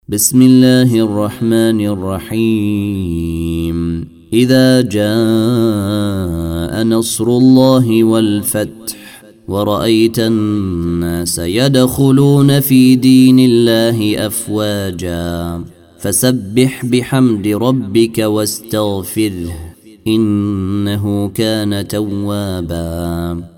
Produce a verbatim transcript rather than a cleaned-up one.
بسم الله الرحمن الرحيم إذا جاء نصر الله والفتح ورأيت الناس يدخلون في دين الله أفواجا فسبح بحمد ربك واستغفره إنه كان توابا.